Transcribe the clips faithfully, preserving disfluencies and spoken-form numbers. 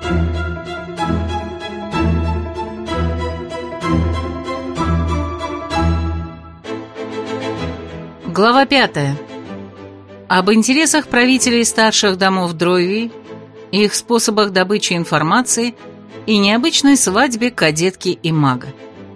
Глава пятая. Об интересах правителей старших домов Дройвии, их способах добычи информации и необычной свадьбе кадетки и мага.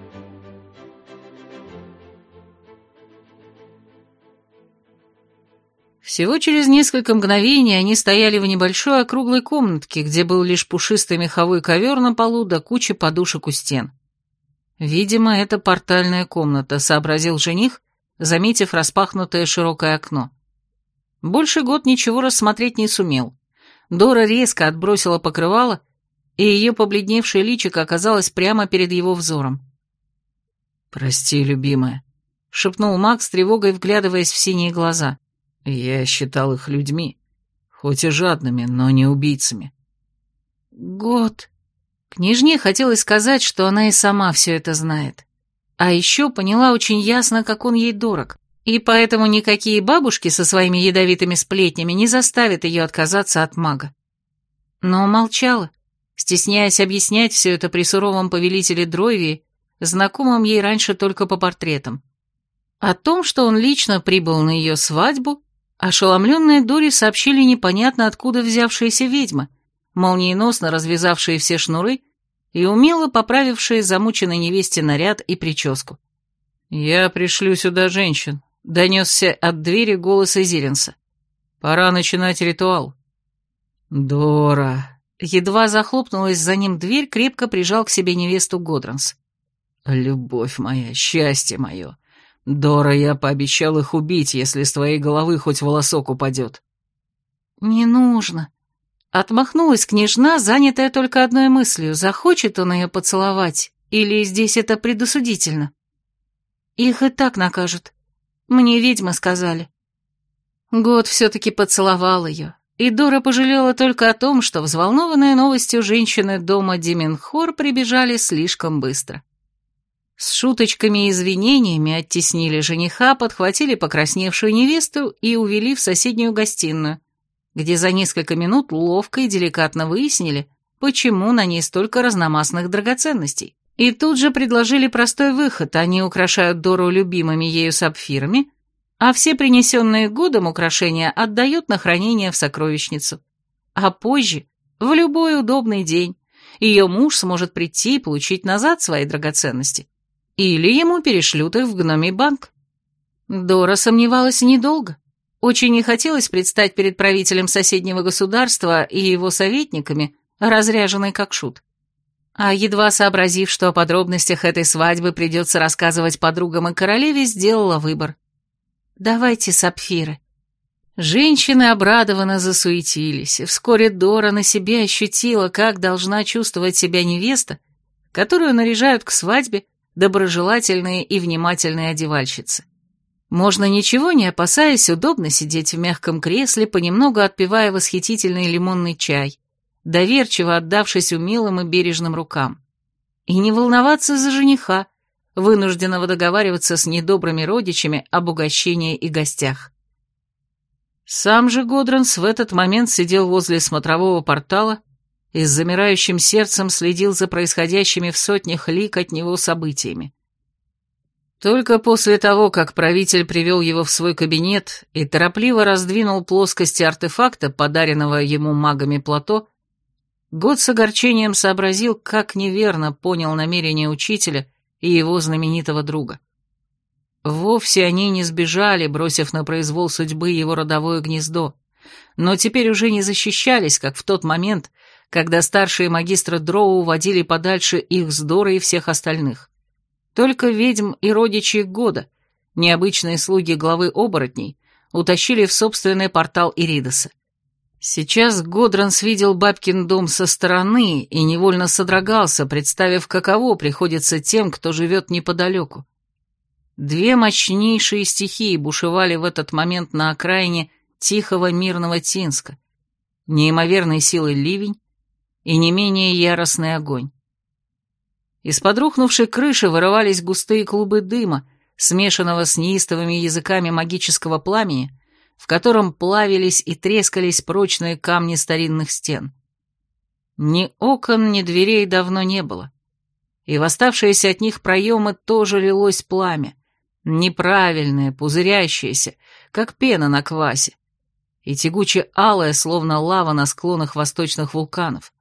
Всего через несколько мгновений они стояли в небольшой округлой комнатке, где был лишь пушистый меховой ковер на полу да куча подушек у стен. Видимо, это портальная комната, сообразил жених, заметив распахнутое широкое окно. Больше год ничего рассмотреть не сумел. Дора резко отбросила покрывало, и ее побледневшее личико оказалось прямо перед его взором. «Прости, любимая», — шепнул маг с тревогой, вглядываясь в синие глаза. «Я считал их людьми, хоть и жадными, но не убийцами». «Год». Княжне хотелось сказать, что она и сама все это знает. А еще поняла очень ясно, как он ей дорог, и поэтому никакие бабушки со своими ядовитыми сплетнями не заставят ее отказаться от мага. Но молчала, стесняясь объяснять все это при суровом повелителе Дройвии, знакомом ей раньше только по портретам. О том, что он лично прибыл на ее свадьбу, ошеломленные Доре сообщили непонятно откуда взявшиеся ведьмы, молниеносно развязавшие все шнуры и умело поправившие замученной невесте наряд и прическу. «Я пришлю сюда женщин», — донесся от двери голос Изиренса. «Пора начинать ритуал». «Дора!» Едва захлопнулась за ним дверь, крепко прижал к себе невесту Годранс. «Любовь моя, счастье мое! Дора, я пообещал их убить, если с твоей головы хоть волосок упадет». «Не нужно». Отмахнулась княжна, занятая только одной мыслью, захочет он ее поцеловать, или здесь это предосудительно. Их и так накажут. Мне ведьмы сказали. Год все-таки поцеловал ее, и Дора пожалела только о том, что взволнованные новостью женщины дома Дименхор прибежали слишком быстро. С шуточками и извинениями оттеснили жениха, подхватили покрасневшую невесту и увели в соседнюю гостиную, где за несколько минут ловко и деликатно выяснили, почему на ней столько разномастных драгоценностей. И тут же предложили простой выход: они украшают Дору любимыми ею сапфирами, а все принесенные годом украшения отдают на хранение в сокровищницу. А позже, в любой удобный день, ее муж сможет прийти и получить назад свои драгоценности. Или ему перешлют их в гномий банк. Дора сомневалась недолго. Очень не хотелось предстать перед правителем соседнего государства и его советниками, разряженной как шут. А едва сообразив, что о подробностях этой свадьбы придется рассказывать подругам и королеве, сделала выбор. «Давайте сапфиры». Женщины обрадованно засуетились, и вскоре Дора на себе ощутила, как должна чувствовать себя невеста, которую наряжают к свадьбе доброжелательные и внимательные одевальщицы. Можно, ничего не опасаясь, удобно сидеть в мягком кресле, понемногу отпивая восхитительный лимонный чай, доверчиво отдавшись умелым и бережным рукам. И не волноваться за жениха, вынужденного договариваться с недобрыми родичами об угощении и гостях. Сам же Годранс в этот момент сидел возле смотрового портала и с замирающим сердцем следил за происходящими в сотнях лиг от него событиями. Только после того, как правитель привел его в свой кабинет и торопливо раздвинул плоскости артефакта, подаренного ему магами плато, Год с огорчением сообразил, как неверно понял намерения учителя и его знаменитого друга. Вовсе они не сбежали, бросив на произвол судьбы его родовое гнездо, но теперь уже не защищались, как в тот момент, когда старшие магистры Дроу уводили подальше их с Дорой и всех остальных. Только ведьм и родичи Года, необычные слуги главы оборотней, утащили в собственный портал Иридоса. Сейчас Годранс видел бабкин дом со стороны и невольно содрогался, представив, каково приходится тем, кто живет неподалеку. Две мощнейшие стихии бушевали в этот момент на окраине тихого мирного Тинска. Неимоверной силой ливень и не менее яростный огонь. Из-под рухнувшей крыши вырывались густые клубы дыма, смешанного с неистовыми языками магического пламени, в котором плавились и трескались прочные камни старинных стен. Ни окон, ни дверей давно не было. И в оставшиеся от них проемы тоже лилось пламя, неправильное, пузырящееся, как пена на квасе, и тягуче-алое, словно лава на склонах восточных вулканов.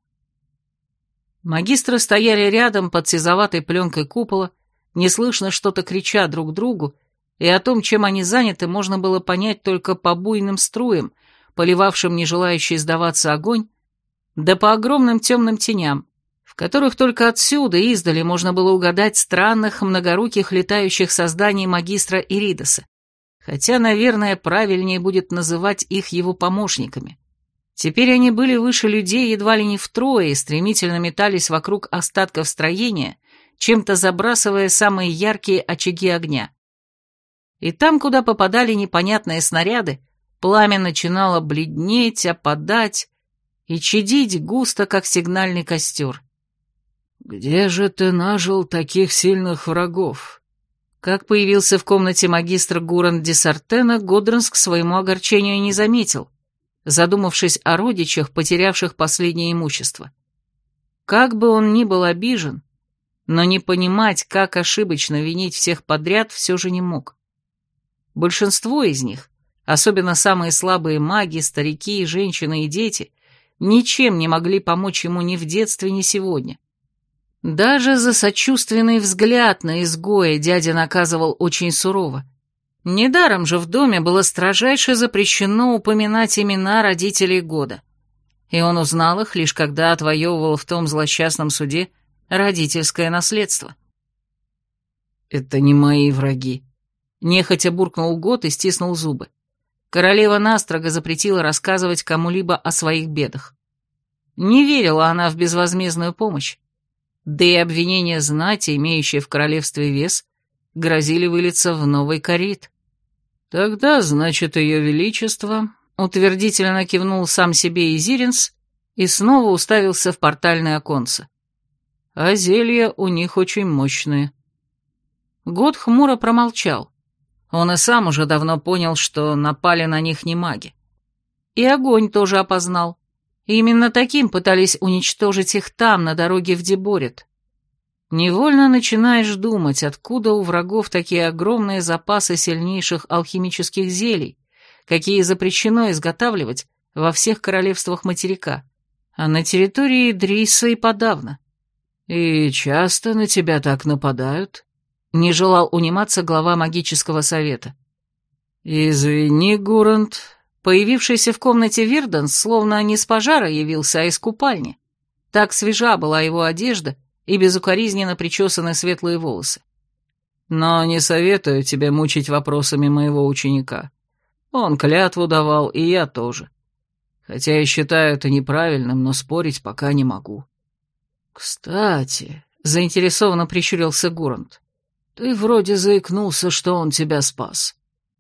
Магистры стояли рядом под сизоватой пленкой купола, неслышно что-то крича друг другу, и о том, чем они заняты, можно было понять только по буйным струям, поливавшим не желающий сдаваться огонь, да по огромным темным теням, в которых только отсюда, издали, можно было угадать странных, многоруких летающих созданий магистра Иридоса, хотя, наверное, правильнее будет называть их его помощниками. Теперь они были выше людей едва ли не втрое и стремительно метались вокруг остатков строения, чем-то забрасывая самые яркие очаги огня. И там, куда попадали непонятные снаряды, пламя начинало бледнеть, опадать и чадить густо, как сигнальный костер. «Где же ты нажил таких сильных врагов?» Как появился в комнате магистр Гуран де Сартена, Годренс к своему огорчению не заметил, задумавшись о родичах, потерявших последнее имущество. Как бы он ни был обижен, но не понимать, как ошибочно винить всех подряд, все же не мог. Большинство из них, особенно самые слабые маги, старики, женщины и дети, ничем не могли помочь ему ни в детстве, ни сегодня. Даже за сочувственный взгляд на изгоя дядя наказывал очень сурово. Недаром же в доме было строжайше запрещено упоминать имена родителей года, и он узнал их лишь когда отвоевывал в том злосчастном суде родительское наследство. «Это не мои враги», — нехотя буркнул Год и стиснул зубы. Королева настрого запретила рассказывать кому-либо о своих бедах. Не верила она в безвозмездную помощь, да и обвинения знати, имеющие в королевстве вес, грозили вылиться в новый корит. «Тогда, значит, ее величество...» Утвердительно кивнул сам себе Изиренс и снова уставился в портальное оконце. «А зелья у них очень мощные». Год хмуро промолчал. Он и сам уже давно понял, что напали на них не маги. И огонь тоже опознал. И именно таким пытались уничтожить их там, на дороге в Деборет. Невольно начинаешь думать, откуда у врагов такие огромные запасы сильнейших алхимических зелий, какие запрещено изготавливать во всех королевствах материка, а на территории Дриса и подавно. «И часто на тебя так нападают?» — не желал униматься глава магического совета. «Извини, Гурант». Появившийся в комнате Вирданс словно не с пожара явился, а из купальни. Так свежа была его одежда и безукоризненно причесаны светлые волосы. «Но не советую тебе мучить вопросами моего ученика. Он клятву давал, и я тоже. Хотя я считаю это неправильным, но спорить пока не могу». «Кстати», — заинтересованно прищурился Гурант, — «ты вроде заикнулся, что он тебя спас».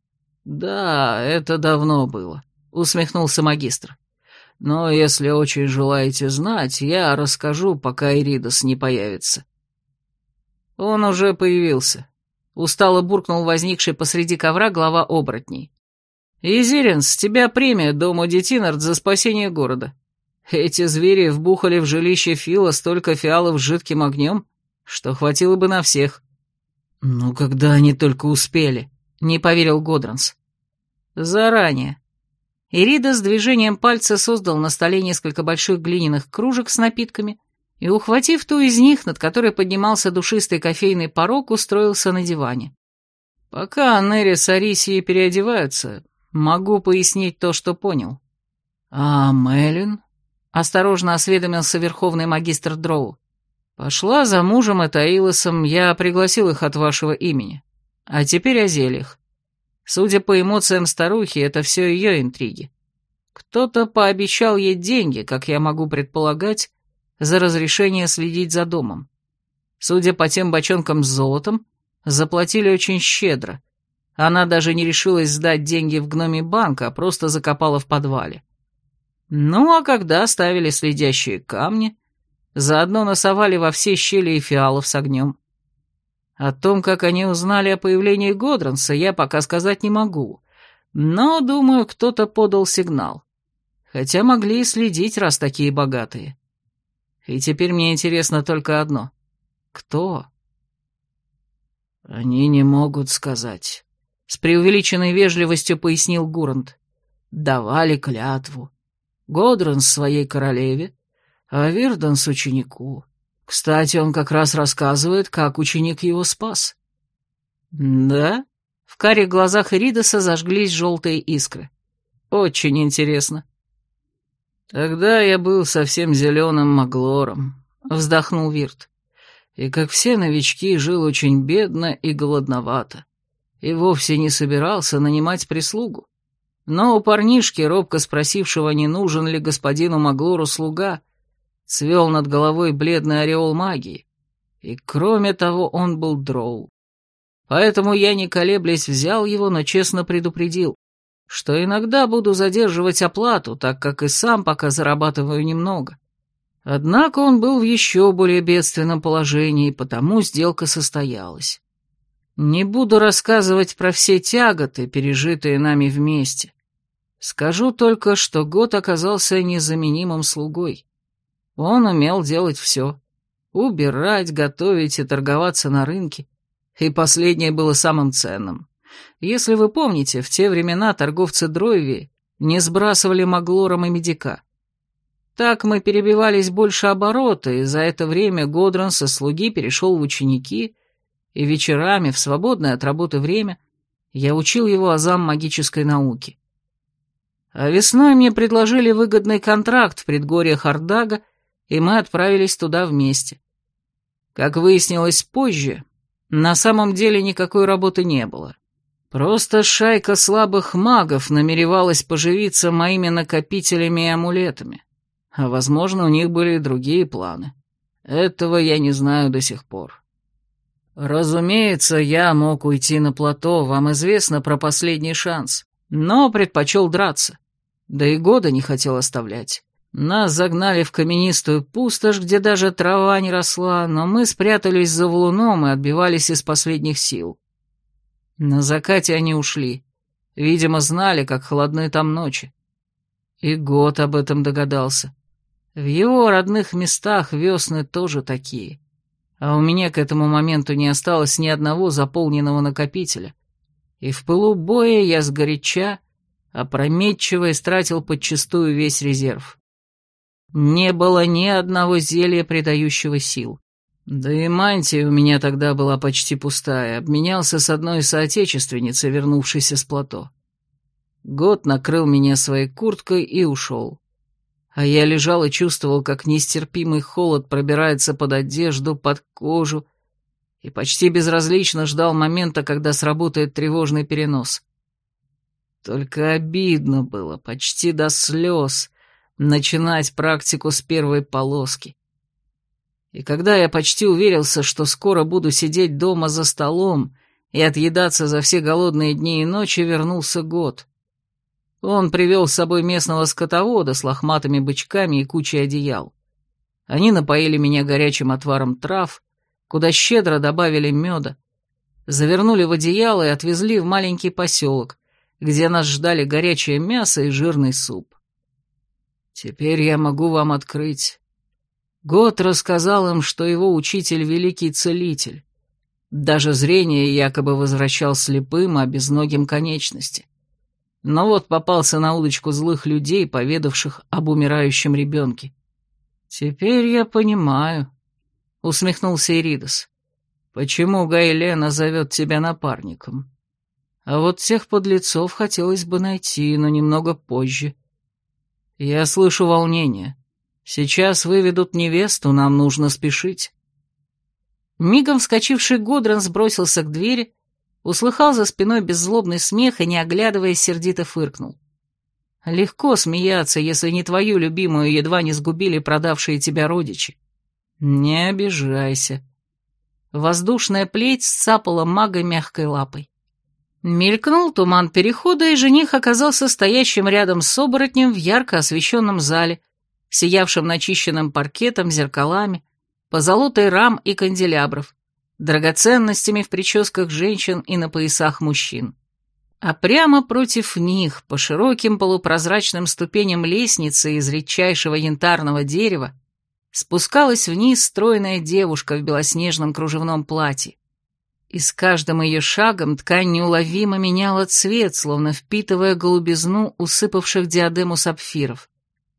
«Да, это давно было», — усмехнулся магистр. «Но если очень желаете знать, я расскажу, пока Иридос не появится». «Он уже появился», — устало буркнул возникший посреди ковра глава оборотней. «Изиренс, с тебя премия дому Детинард за спасение города. Эти звери вбухали в жилище Фила столько фиалов с жидким огнем, что хватило бы на всех». «Ну, когда они только успели?» — не поверил Годранс. «Заранее». Ирида с движением пальца создал на столе несколько больших глиняных кружек с напитками и, ухватив ту из них, над которой поднимался душистый кофейный порог, устроился на диване. «Пока Нерри с Арисией переодеваются, могу пояснить то, что понял». «А Мэлен?» — осторожно осведомился верховный магистр Дроу. «Пошла за мужем и Таилосом, я пригласил их от вашего имени. А теперь о зельях. Судя по эмоциям старухи, это все ее интриги. Кто-то пообещал ей деньги, как я могу предполагать, за разрешение следить за домом. Судя по тем бочонкам с золотом, заплатили очень щедро. Она даже не решилась сдать деньги в гномий банк, а просто закопала в подвале. Ну, а когда оставили следящие камни, заодно носовали во все щели и фиалов с огнем. О том, как они узнали о появлении Годранса, я пока сказать не могу, но, думаю, кто-то подал сигнал. Хотя могли и следить, раз такие богатые. И теперь мне интересно только одно. Кто? Они не могут сказать. С преувеличенной вежливостью пояснил Гурант. Давали клятву. Годранс своей королеве, а Вирданс ученику. Кстати, он как раз рассказывает, как ученик его спас. Да? В карих глазах Иридаса зажглись желтые искры. Очень интересно. Тогда я был совсем зеленым маглором, вздохнул Вирт. И, как все новички, жил очень бедно и голодновато. И вовсе не собирался нанимать прислугу. Но у парнишки, робко спросившего, не нужен ли господину Маглору слуга, цвел над головой бледный ореол магии. И, кроме того, он был дроу. Поэтому я, не колеблясь, взял его, но честно предупредил, что иногда буду задерживать оплату, так как и сам пока зарабатываю немного. Однако он был в еще более бедственном положении, потому сделка состоялась. Не буду рассказывать про все тяготы, пережитые нами вместе. Скажу только, что год оказался незаменимым слугой. Он умел делать все — убирать, готовить и торговаться на рынке. И последнее было самым ценным. Если вы помните, в те времена торговцы Дройви не сбрасывали маглором и медика. Так мы перебивались больше оборота, и за это время Годранс со слуги перешел в ученики, и вечерами, в свободное от работы время, я учил его азам магической науки. А весной мне предложили выгодный контракт в предгорьях Ардага, и мы отправились туда вместе. Как выяснилось позже, на самом деле никакой работы не было. Просто шайка слабых магов намеревалась поживиться моими накопителями и амулетами. А, возможно, у них были и другие планы. Этого я не знаю до сих пор. Разумеется, я мог уйти на плато, вам известно про последний шанс, но предпочел драться. Да и года не хотел оставлять. Нас загнали в каменистую пустошь, где даже трава не росла, но мы спрятались за валуном и отбивались из последних сил. На закате они ушли. Видимо, знали, как холодны там ночи. И год об этом догадался. В его родных местах весны тоже такие. А у меня к этому моменту не осталось ни одного заполненного накопителя. И в пылу боя я сгоряча, опрометчиво истратил подчистую весь резерв. Не было ни одного зелья, придающего сил. Да и мантия у меня тогда была почти пустая, обменялся с одной соотечественницей, вернувшейся с плато. Год накрыл меня своей курткой и ушел. А я лежал и чувствовал, как нестерпимый холод пробирается под одежду, под кожу, и почти безразлично ждал момента, когда сработает тревожный перенос. Только обидно было, почти до слез, начинать практику с первой полоски. И когда я почти уверился, что скоро буду сидеть дома за столом и отъедаться за все голодные дни и ночи, вернулся год. Он привел с собой местного скотовода с лохматыми бычками и кучей одеял. Они напоили меня горячим отваром трав, куда щедро добавили меда, завернули в одеяло и отвезли в маленький поселок, где нас ждали горячее мясо и жирный суп. Теперь я могу вам открыть. Год рассказал им, что его учитель — великий целитель. Даже зрение якобы возвращал слепым, а безногим конечности. Но вот попался на удочку злых людей, поведавших об умирающем ребенке. «Теперь я понимаю», — усмехнулся Иридас, — «почему Гайлена зовет тебя напарником. А вот тех подлецов хотелось бы найти, но немного позже. Я слышу волнение. Сейчас выведут невесту, нам нужно спешить». Мигом вскочивший Годран сбросился к двери, услыхал за спиной беззлобный смех и, не оглядываясь, сердито фыркнул. Легко смеяться, если не твою любимую едва не сгубили продавшие тебя родичи. Не обижайся. Воздушная плеть сцапала мага мягкой лапой. Мелькнул туман перехода, и жених оказался стоящим рядом с оборотнем в ярко освещенном зале, сиявшим начищенным паркетом, зеркалами, позолотой рам и канделябров, драгоценностями в прическах женщин и на поясах мужчин. А прямо против них, по широким полупрозрачным ступеням лестницы из редчайшего янтарного дерева, спускалась вниз стройная девушка в белоснежном кружевном платье. И с каждым ее шагом ткань неуловимо меняла цвет, словно впитывая голубизну усыпавших диадему сапфиров.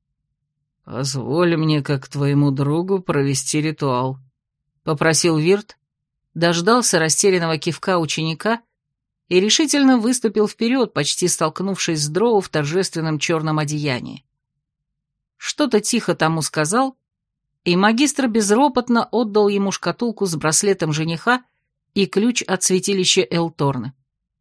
«Позволь мне, как твоему другу, провести ритуал», — попросил Вирт, дождался растерянного кивка ученика и решительно выступил вперед, почти столкнувшись с Дроу в торжественном черном одеянии. Что-то тихо тому сказал, и магистр безропотно отдал ему шкатулку с браслетом жениха и ключ от святилища Элторны.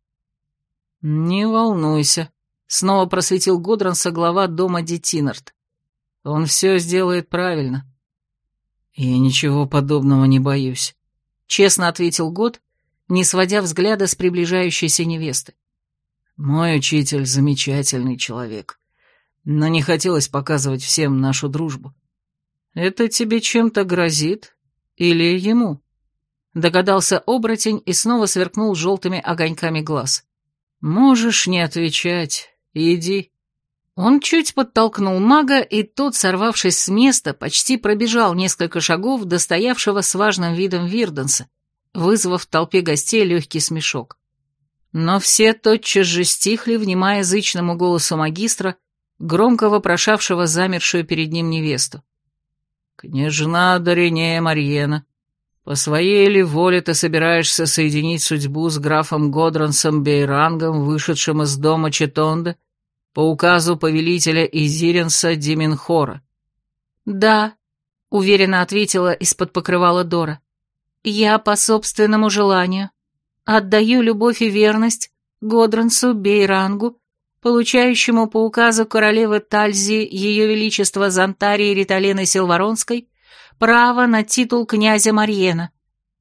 «Не волнуйся», — снова просветил Годранса глава дома Детинард. «Он все сделает правильно». «Я ничего подобного не боюсь», — честно ответил Год, не сводя взгляда с приближающейся невесты. «Мой учитель замечательный человек, но не хотелось показывать всем нашу дружбу». «Это тебе чем-то грозит? Или ему?» Догадался оборотень и снова сверкнул желтыми огоньками глаз. «Можешь не отвечать. Иди». Он чуть подтолкнул мага, и тот, сорвавшись с места, почти пробежал несколько шагов до стоявшего с важным видом Вирденса, вызвав в толпе гостей легкий смешок. Но все тотчас же стихли, внимая язычному голосу магистра, громко вопрошавшего замершую перед ним невесту. «Княжна Доринея Марьена, по своей ли воле ты собираешься соединить судьбу с графом Годрансом Бейрангом, вышедшим из дома Четонда, по указу повелителя Изиренса Дименхора?» «Да», — уверенно ответила из-под покрывала Дора. «Я по собственному желанию отдаю любовь и верность Годрансу Бейрангу, получающему по указу королевы Тальзи Ее Величества Зантарии Риталены Силваронской право на титул князя Марьена».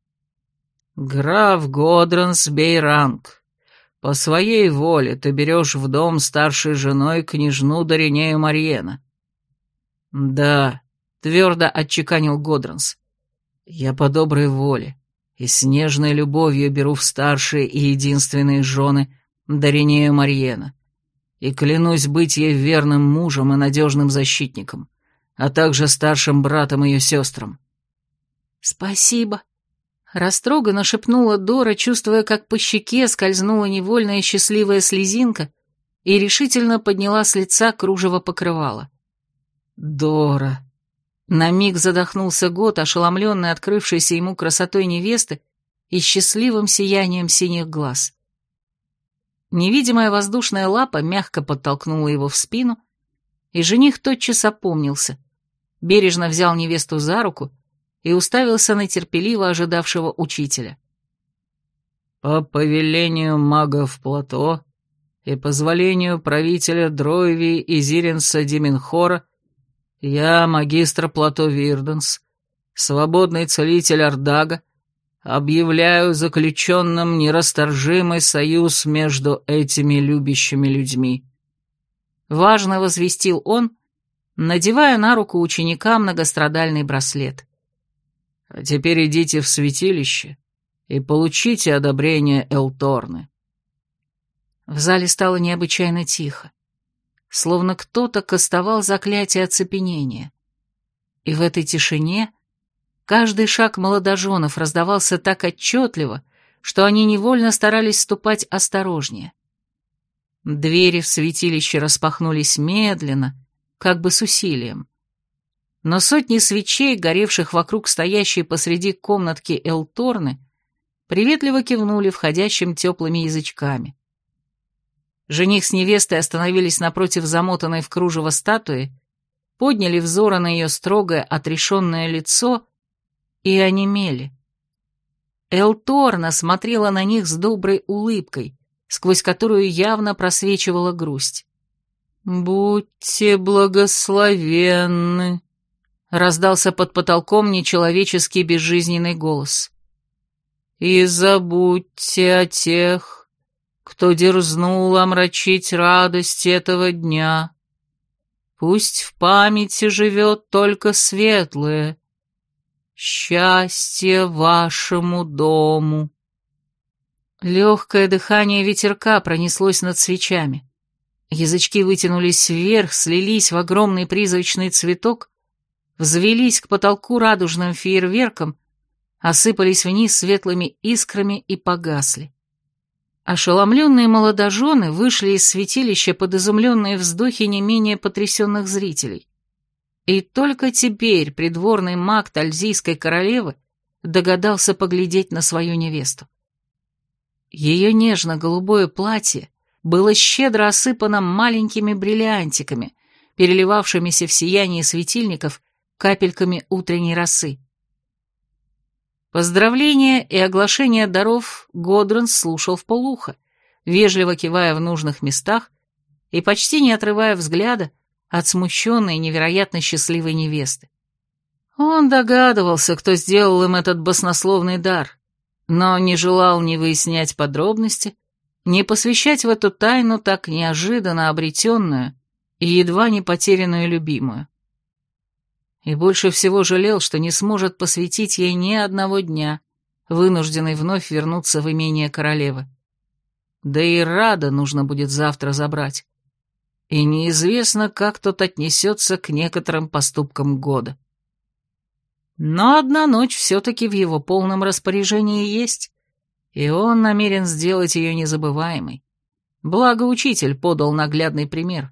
«Граф Годранс Бейранг, по своей воле ты берешь в дом старшей женой княжну Доринею Марьена». «Да», — твердо отчеканил Годранс, — «я по доброй воле и с нежной любовью беру в старшие и единственные жены Доринею Марьена, и клянусь быть ей верным мужем и надежным защитником, а также старшим братом ее сестрам». «Спасибо», — растроганно шепнула Дора, чувствуя, как по щеке скользнула невольная счастливая слезинка, и решительно подняла с лица кружево покрывала. «Дора», — на миг задохнулся Гот, ошеломленный открывшейся ему красотой невесты и счастливым сиянием синих глаз. Невидимая воздушная лапа мягко подтолкнула его в спину, и жених тотчас опомнился, бережно взял невесту за руку и уставился на терпеливо ожидавшего учителя. «По повелению магов Плато и позволению правителя Дройви Изиренса Дименхора, я, магистр Плато Вирденс, свободный целитель Ардага, объявляю заключенным нерасторжимый союз между этими любящими людьми», — важно возвестил он, надевая на руку ученика многострадальный браслет. «А теперь идите в святилище и получите одобрение Элторны». В зале стало необычайно тихо, словно кто-то кастовал заклятие оцепенения, и в этой тишине каждый шаг молодоженов раздавался так отчетливо, что они невольно старались ступать осторожнее. Двери в святилище распахнулись медленно, как бы с усилием. Но сотни свечей, горевших вокруг стоящей посреди комнатки Элторны, приветливо кивнули входящим теплыми язычками. Жених с невестой остановились напротив замотанной в кружево статуи, подняли взоры на ее строгое, отрешенное лицо и онемели. Элторна смотрела на них с доброй улыбкой, сквозь которую явно просвечивала грусть. «Будьте благословенны», — раздался под потолком нечеловеческий безжизненный голос. «И забудьте о тех, кто дерзнул омрачить радость этого дня. Пусть в памяти живет только светлое. Счастье вашему дому». Легкое дыхание ветерка пронеслось над свечами. Язычки вытянулись вверх, слились в огромный призрачный цветок, взвелись к потолку радужным фейерверком, осыпались вниз светлыми искрами и погасли. Ошеломленные молодожены вышли из святилища под изумленные вздохи не менее потрясенных зрителей. И только теперь придворный маг Тальзийской королевы догадался поглядеть на свою невесту. Ее нежно-голубое платье было щедро осыпано маленькими бриллиантиками, переливавшимися в сиянии светильников капельками утренней росы. Поздравления и оглашение даров Годранс слушал вполуха, вежливо кивая в нужных местах и почти не отрывая взгляда от смущенной и невероятно счастливой невесты. Он догадывался, кто сделал им этот баснословный дар, но не желал ни выяснять подробности, ни посвящать в эту тайну так неожиданно обретенную и едва не потерянную любимую. И больше всего жалел, что не сможет посвятить ей ни одного дня, вынужденный вновь вернуться в имение королевы. Да и Рада нужно будет завтра забрать. И неизвестно, как тот отнесется к некоторым поступкам года. Но одна ночь все-таки в его полном распоряжении есть, и он намерен сделать ее незабываемой. Благо учитель подал наглядный пример.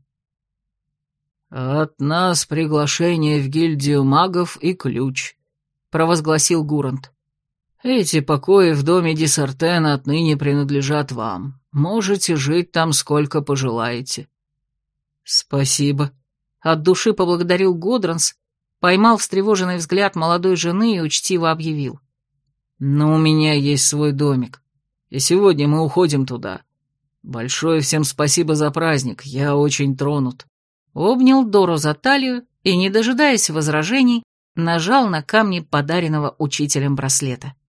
«От нас приглашение в гильдию магов и ключ», — провозгласил Гурант. «Эти покои в доме Дисартена отныне принадлежат вам. Можете жить там сколько пожелаете». «Спасибо», — от души поблагодарил Годранс, поймал встревоженный взгляд молодой жены и учтиво объявил. «Но у меня есть свой домик, и сегодня мы уходим туда. Большое всем спасибо за праздник, я очень тронут». Обнял Дору за талию и, не дожидаясь возражений, нажал на камни подаренного учителем браслета.